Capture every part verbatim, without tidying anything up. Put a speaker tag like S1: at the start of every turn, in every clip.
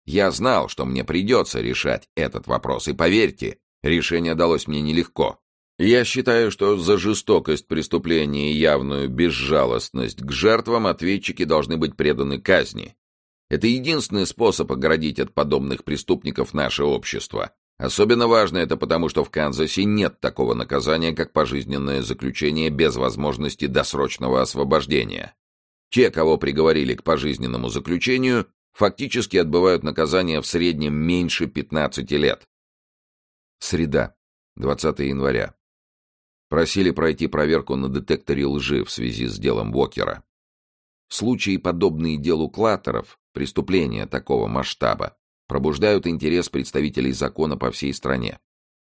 S1: Я знал, что мне придется решать этот вопрос, и, поверьте, решение далось мне нелегко. Я считаю, что за жестокость преступления и явную безжалостность к жертвам ответчики должны быть преданы казни. Это единственный способ оградить от подобных преступников наше общество. Особенно важно это потому, что в Канзасе нет такого наказания, как пожизненное заключение без возможности досрочного освобождения. Те, кого приговорили к пожизненному заключению, фактически отбывают наказание в среднем меньше пятнадцати лет. Среда, двадцатого января. Просили пройти проверку на детекторе лжи в связи с делом Уокера. Случаи, подобные делу Клаттеров, преступления такого масштаба, пробуждают интерес представителей закона по всей стране.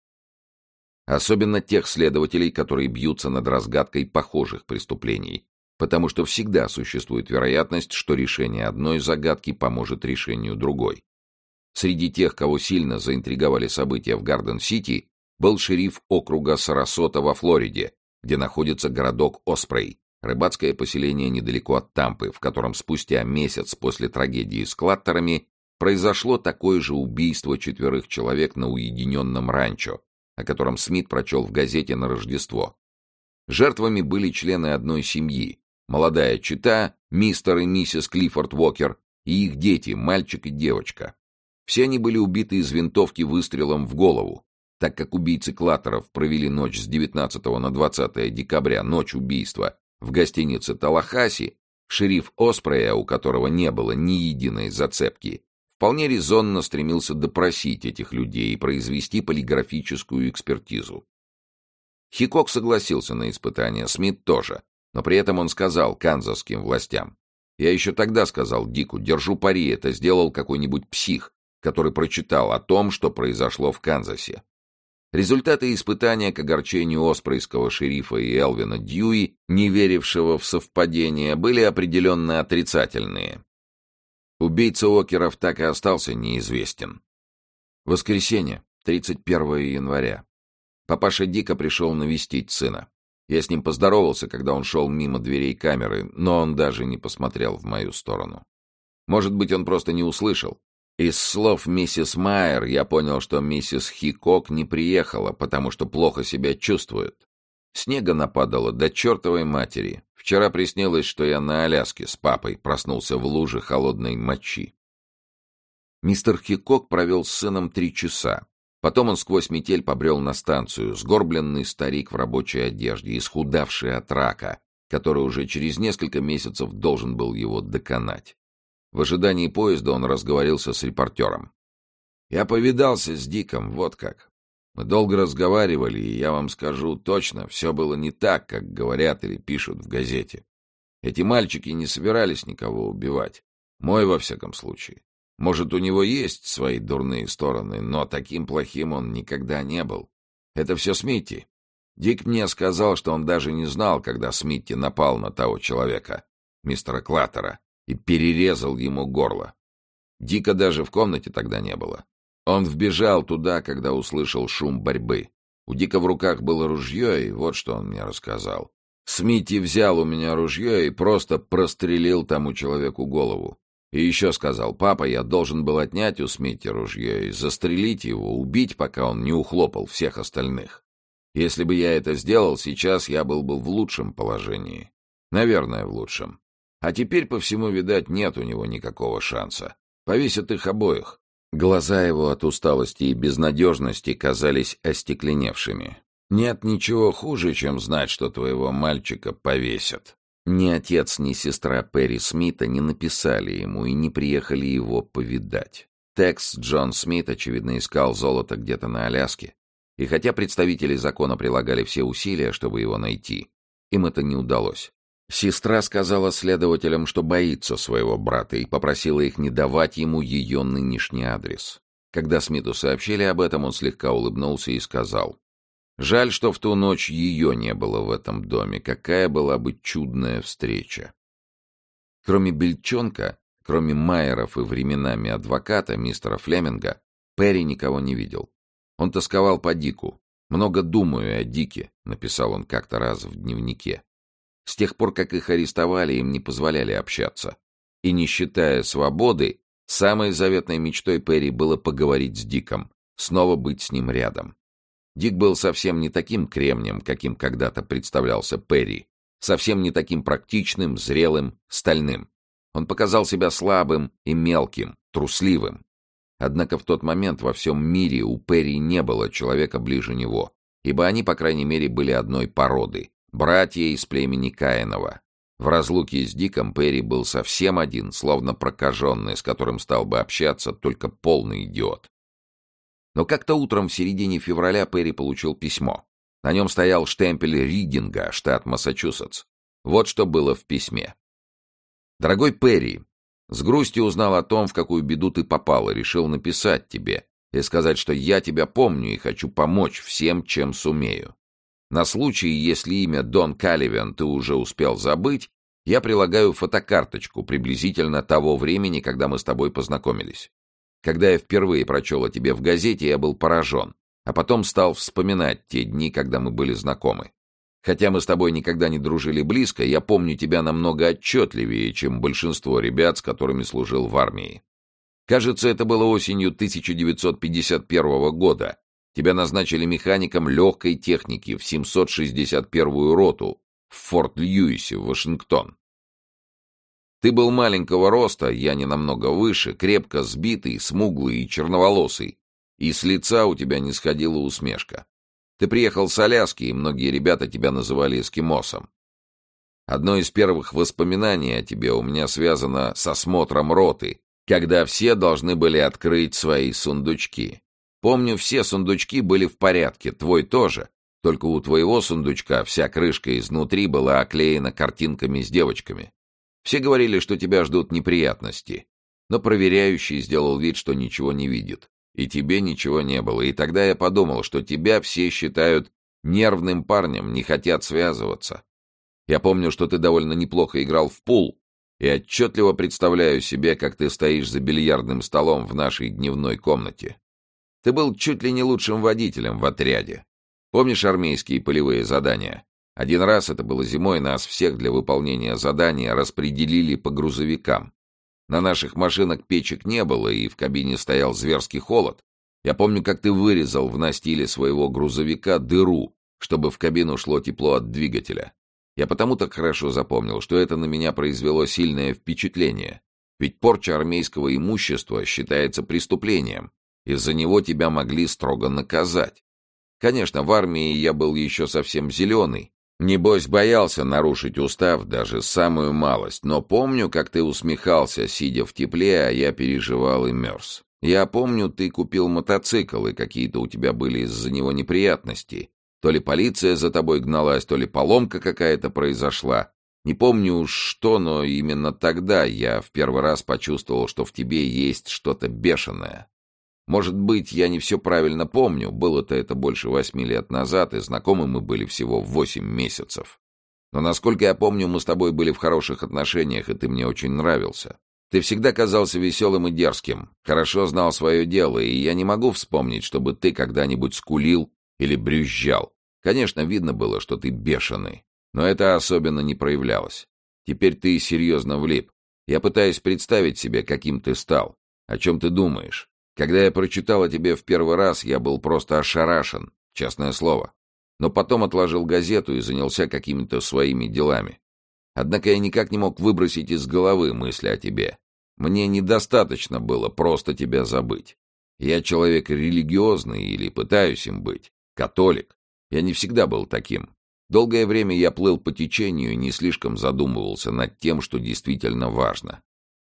S1: Особенно тех следователей, которые бьются над разгадкой похожих преступлений, потому что всегда существует вероятность, что решение одной загадки поможет решению другой. Среди тех, кого сильно заинтриговали события в Гарден-Сити, был шериф округа Сарасота во Флориде, где находится городок Оспрей, рыбацкое поселение недалеко от Тампы, в котором спустя месяц после трагедии с Клаттерами произошло такое же убийство четверых человек на уединенном ранчо, о котором Смит прочел в газете на Рождество. Жертвами были члены одной семьи, молодая чета, мистер и миссис Клиффорд Уокер, и их дети, мальчик и девочка. Все они были убиты из винтовки выстрелом в голову. Так как убийцы Клаттеров провели ночь с девятнадцатого на двадцатое декабря, ночь убийства, в гостинице Талахаси, шериф Оспрея, у которого не было ни единой зацепки, вполне резонно стремился допросить этих людей и произвести полиграфическую экспертизу. Хикок согласился на испытание, Смит тоже, но при этом он сказал канзасским властям: «Я еще тогда сказал Дику, держу пари, это сделал какой-нибудь псих, который прочитал о том, что произошло в Канзасе». Результаты испытания к огорчению оспрейского шерифа и Элвина Дьюи, не верившего в совпадение, были определенно отрицательные. Убийца Уокеров так и остался неизвестен. Воскресенье, тридцать первого января. Папаша Дика пришел навестить сына. Я с ним поздоровался, когда он шел мимо дверей камеры, но он даже не посмотрел в мою сторону. Может быть, он просто не услышал. Из слов миссис Майер я понял, что миссис Хикок не приехала, потому что плохо себя чувствует. Снега нападало до чертовой матери. Вчера приснилось, что я на Аляске с папой проснулся в луже холодной мочи. Мистер Хикок провел с сыном три часа. Потом он сквозь метель побрел на станцию, сгорбленный старик в рабочей одежде, исхудавший от рака, который уже через несколько месяцев должен был его доконать. В ожидании поезда он разговорился с репортером. «Я повидался с Диком, вот как. Мы долго разговаривали, и я вам скажу точно, все было не так, как говорят или пишут в газете. Эти мальчики не собирались никого убивать. Мой, во всяком случае. Может, у него есть свои дурные стороны, но таким плохим он никогда не был. Это все Смитти. Дик мне сказал, что он даже не знал, когда Смитти напал на того человека, мистера Клаттера, и перерезал ему горло. Дика даже в комнате тогда не было. Он вбежал туда, когда услышал шум борьбы. У Дика в руках было ружье, и вот что он мне рассказал. Смитти взял у меня ружье и просто прострелил тому человеку голову. И еще сказал: «Папа, я должен был отнять у Смитти ружье и застрелить его, убить, пока он не ухлопал всех остальных. Если бы я это сделал, сейчас я был бы в лучшем положении. Наверное, в лучшем. А теперь, по всему, видать, нет у него никакого шанса. Повесят их обоих». Глаза его от усталости и безнадежности казались остекленевшими. «Нет ничего хуже, чем знать, что твоего мальчика повесят». Ни отец, ни сестра Перри Смита не написали ему и не приехали его повидать. Текс Джон Смит, очевидно, искал золото где-то на Аляске. И хотя представители закона прилагали все усилия, чтобы его найти, им это не удалось. Сестра сказала следователям, что боится своего брата, и попросила их не давать ему ее нынешний адрес. Когда Смиту сообщили об этом, он слегка улыбнулся и сказал: «Жаль, что в ту ночь ее не было в этом доме. Какая была бы чудная встреча». Кроме Бельчонка, кроме Майеров и временами адвоката, мистера Флеминга, Перри никого не видел. Он тосковал по Дику. «Много думаю о Дике», — написал он как-то раз в дневнике. С тех пор, как их арестовали, им не позволяли общаться. И, не считая свободы, Самой заветной мечтой Перри было поговорить с Диком, снова быть с ним рядом. Дик был совсем не таким кремнем, каким когда-то представлялся Перри, совсем не таким практичным, зрелым, стальным. Он показал себя слабым и мелким, трусливым. Однако в тот момент во всем мире у Перри не было человека ближе него, ибо они, по крайней мере, были одной породы, братья из племени Каинова. В разлуке с Диком Перри был совсем один, словно прокаженный, с которым стал бы общаться только полный идиот. Но как-то утром в середине февраля Перри получил письмо. На нем стоял штемпель Ридинга, штат Массачусетс. Вот что было в письме. «Дорогой Перри, с грустью узнал о том, в какую беду ты попал, и решил написать тебе и сказать, что я тебя помню и хочу помочь всем, чем сумею. На случай, если имя Дон Каливиан ты уже успел забыть, я прилагаю фотокарточку приблизительно того времени, когда мы с тобой познакомились. Когда я впервые прочел о тебе в газете, я был поражен, а потом стал вспоминать те дни, когда мы были знакомы. Хотя мы с тобой никогда не дружили близко, я помню тебя намного отчетливее, чем большинство ребят, с которыми служил в армии. Кажется, это было осенью тысяча девятьсот пятьдесят первого года. Тебя назначили механиком легкой техники в семьсот шестьдесят первую роту в Форт-Льюисе, Вашингтон. Ты был маленького роста, я не намного выше, крепко сбитый, смуглый и черноволосый, и с лица у тебя не сходила усмешка. Ты приехал с Аляски, и многие ребята тебя называли эскимосом. Одно из первых воспоминаний о тебе у меня связано с осмотром роты, когда все должны были открыть свои сундучки. Помню, все сундучки были в порядке, твой тоже, только у твоего сундучка вся крышка изнутри была оклеена картинками с девочками. Все говорили, что тебя ждут неприятности, но проверяющий сделал вид, что ничего не видит, и тебе ничего не было, и тогда я подумал, что тебя все считают нервным парнем, не хотят связываться. Я помню, что ты довольно неплохо играл в пул, и отчетливо представляю себе, как ты стоишь за бильярдным столом в нашей дневной комнате. Ты был чуть ли не лучшим водителем в отряде. Помнишь армейские полевые задания? Один раз, это было зимой, нас всех для выполнения задания распределили по грузовикам. На наших машинах печек не было, и в кабине стоял зверский холод. Я помню, как ты вырезал в настиле своего грузовика дыру, чтобы в кабину шло тепло от двигателя. Я потому так хорошо запомнил, что это на меня произвело сильное впечатление. Ведь порча армейского имущества считается преступлением. Из-за него тебя могли строго наказать. Конечно, в армии я был еще совсем зеленый. Небось, боялся нарушить устав даже самую малость, но помню, как ты усмехался, сидя в тепле, а я переживал и мерз. Я помню, ты купил мотоцикл, и какие-то у тебя были из-за него неприятности. То ли полиция за тобой гналась, то ли поломка какая-то произошла. Не помню уж что, но именно тогда я в первый раз почувствовал, что в тебе есть что-то бешеное. Может быть, я не все правильно помню, было-то это больше восьми лет назад, и знакомы мы были всего восемь месяцев. Но, насколько я помню, мы с тобой были в хороших отношениях, и ты мне очень нравился. Ты всегда казался веселым и дерзким, хорошо знал свое дело, и я не могу вспомнить, чтобы ты когда-нибудь скулил или брюзжал. Конечно, видно было, что ты бешеный, но это особенно не проявлялось. Теперь ты серьезно влип. Я пытаюсь представить себе, каким ты стал, о чем ты думаешь. Когда я прочитал о тебе в первый раз, я был просто ошарашен, честное слово. Но потом отложил газету и занялся какими-то своими делами. Однако я никак не мог выбросить из головы мысли о тебе. Мне недостаточно было просто тебя забыть. Я человек религиозный или пытаюсь им быть, католик. Я не всегда был таким. Долгое время я плыл по течению и не слишком задумывался над тем, что действительно важно.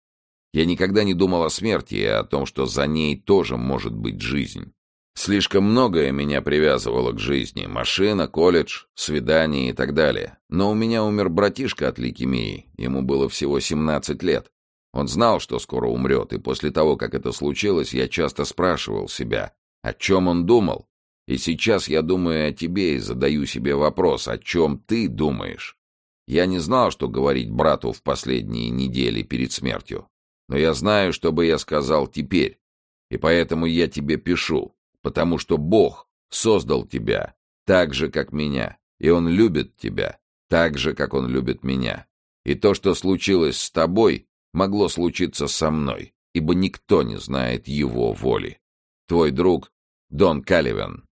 S1: Я никогда не думал о смерти и о том, что за ней тоже может быть жизнь. Слишком многое меня привязывало к жизни. Машина, колледж, свидания и так далее. Но у меня умер братишка от лейкемии. Ему было всего семнадцать лет. Он знал, что скоро умрет, и после того, как это случилось, я часто спрашивал себя, о чем он думал. И сейчас я думаю о тебе и задаю себе вопрос, о чем ты думаешь. Я не знал, что говорить брату в последние недели перед смертью. Но я знаю, что бы я сказал теперь, и поэтому я тебе пишу, потому что Бог создал тебя так же, как меня, и Он любит тебя так же, как Он любит меня. И то, что случилось с тобой, могло случиться со мной, ибо никто не знает его воли. Твой друг Дон Калливен».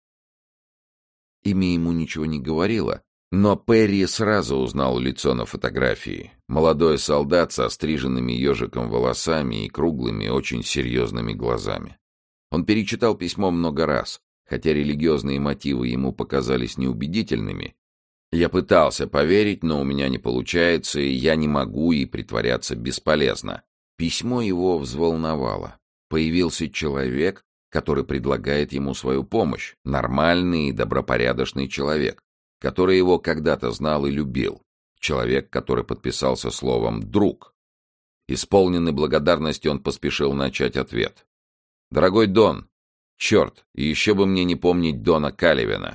S1: Имя ему ничего не говорило, но Перри сразу узнал лицо на фотографии. Молодой солдат со стриженными ежиком волосами и круглыми, очень серьезными глазами. Он перечитал письмо много раз, хотя религиозные мотивы ему показались неубедительными. Я пытался поверить, но у меня не получается, и я не могу, и притворяться бесполезно. Письмо его взволновало. Появился человек, который предлагает ему свою помощь, нормальный и добропорядочный человек, который его когда-то знал и любил, человек, который подписался словом «друг». Исполненный благодарности, он поспешил начать ответ. «Дорогой Дон, черт, еще бы мне не помнить Дона Калливена».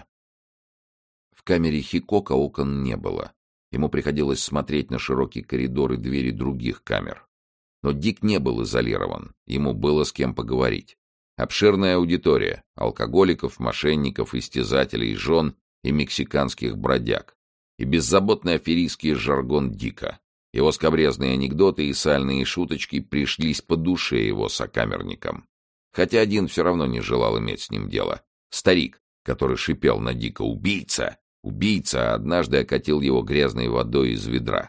S1: В камере Хикока окон не было. Ему приходилось смотреть на широкие коридоры и двери других камер. Но Дик не был изолирован, ему было с кем поговорить. Обширная аудитория — алкоголиков, мошенников, истязателей, жен и мексиканских бродяг. И беззаботный аферистский жаргон Дика. Его скабрезные анекдоты и сальные шуточки пришлись по душе его сокамерникам. Хотя один все равно не желал иметь с ним дело. Старик, который шипел на Дика «Убийца! Убийца!», однажды окатил его грязной водой из ведра.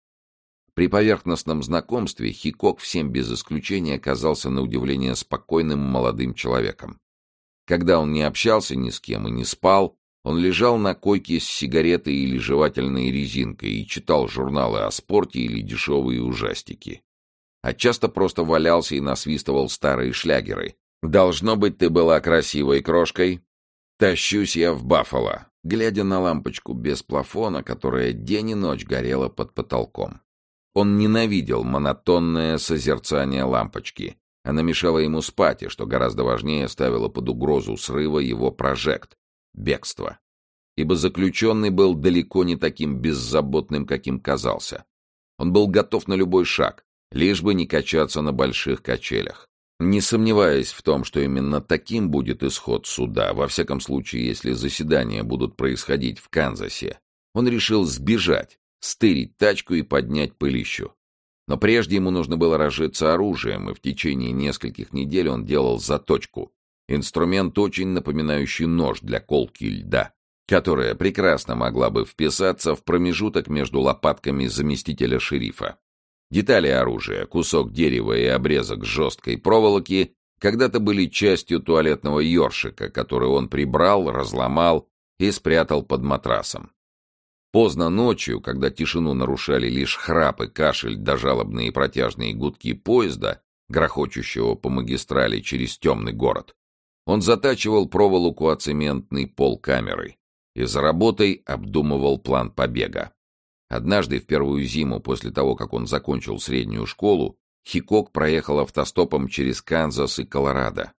S1: При поверхностном знакомстве Хикок всем без исключения оказался на удивление спокойным молодым человеком. Когда он не общался ни с кем и не спал, он лежал на койке с сигаретой или жевательной резинкой и читал журналы о спорте или дешевые ужастики. А часто просто валялся и насвистывал старые шлягеры. «Должно быть, ты была красивой крошкой. Тащусь я в Баффало», глядя на лампочку без плафона, которая день и ночь горела под потолком. Он ненавидел монотонное созерцание лампочки. Она мешала ему спать, и, что гораздо важнее, ставила под угрозу срыва его прожект — бегство. Ибо заключенный был далеко не таким беззаботным, каким казался. Он был готов на любой шаг, лишь бы не качаться на больших качелях. Не сомневаясь в том, что именно таким будет исход суда, во всяком случае, если заседания будут происходить в Канзасе, он решил сбежать, стырить тачку и поднять пылищу. Но прежде ему нужно было разжиться оружием, и в течение нескольких недель он делал заточку. Инструмент, очень напоминающий нож для колки льда, которая прекрасно могла бы вписаться в промежуток между лопатками заместителя шерифа. Детали оружия, кусок дерева и обрезок жесткой проволоки когда-то были частью туалетного ёршика, который он прибрал, разломал и спрятал под матрасом. Поздно ночью, когда тишину нарушали лишь храп и кашель да жалобные протяжные гудки поезда, грохочущего по магистрали через темный город, он затачивал проволоку о цементный пол камеры и за работой обдумывал план побега. Однажды в первую зиму после того, как он закончил среднюю школу, Хикок проехал автостопом через Канзас и Колорадо.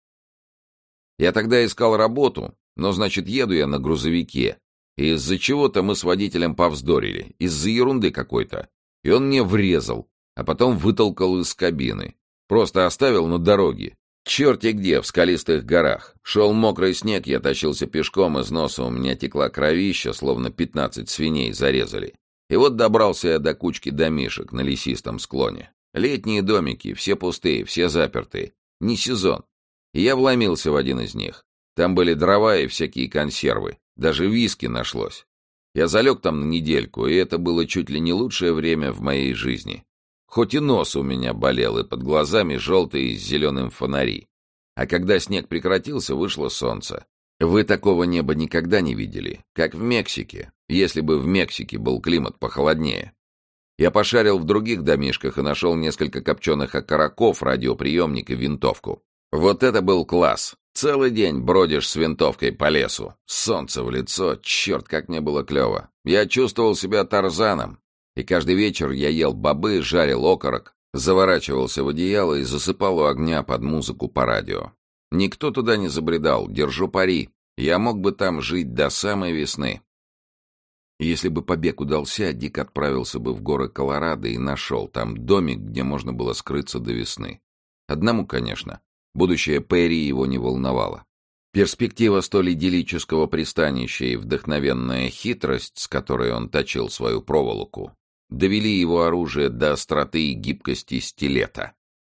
S1: Я тогда искал работу, но, значит, еду я на грузовике, и из-за чего-то мы с водителем повздорили, из-за ерунды какой-то, и он мне врезал, а потом вытолкал из кабины. Просто оставил на дороге. Черти где, в скалистых горах. Шел мокрый снег, я тащился пешком, из носа у меня текла кровища, словно пятнадцать свиней зарезали. И вот добрался я до кучки домишек на лесистом склоне. Летние домики, все пустые, все запертые. Не сезон. И я вломился в один из них. Там были дрова и всякие консервы. Даже виски нашлось. Я залег там на недельку, и это было чуть ли не лучшее время в моей жизни. Хоть и нос у меня болел, и под глазами желтые с зеленым фонари. А когда снег прекратился, вышло солнце. Вы такого неба никогда не видели, как в Мексике, если бы в Мексике был климат похолоднее. Я пошарил в других домишках и нашел несколько копченых окороков, радиоприемник и винтовку. Вот это был класс. Целый день бродишь с винтовкой по лесу. Солнце в лицо, черт, как мне было клево. Я чувствовал себя Тарзаном. И каждый вечер я ел бобы, жарил окорок, заворачивался в одеяло и засыпал у огня под музыку по радио. Никто туда не забредал, держу пари. Я мог бы там жить до самой весны. Если бы побег удался, Дик отправился бы в горы Колорадо и нашел там домик, где можно было скрыться до весны. Одному, конечно. Будущее Перри его не волновало. Перспектива столь идиллического пристанища и вдохновенная хитрость, с которой он точил свою проволоку, довели его оружие до остроты и гибкости стилета.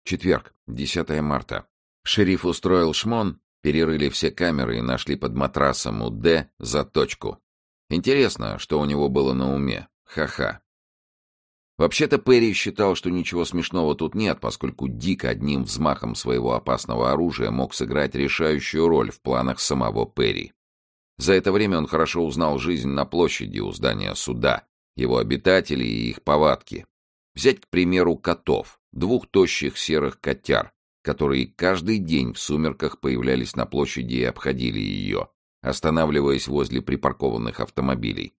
S1: Четверг, десятое марта. Шериф устроил шмон, перерыли все камеры и нашли под матрасом у Д заточку. Интересно, что у него было на уме. Ха-ха. Вообще-то Перри считал, что ничего смешного тут нет, поскольку Дик одним взмахом своего опасного оружия мог сыграть решающую роль в планах самого Перри. За это время он хорошо узнал жизнь на площади у здания суда, его обитателей и их повадки. Взять, к примеру, котов, двух тощих серых котяр, которые каждый день в сумерках появлялись на площади и обходили ее, останавливаясь возле припаркованных автомобилей.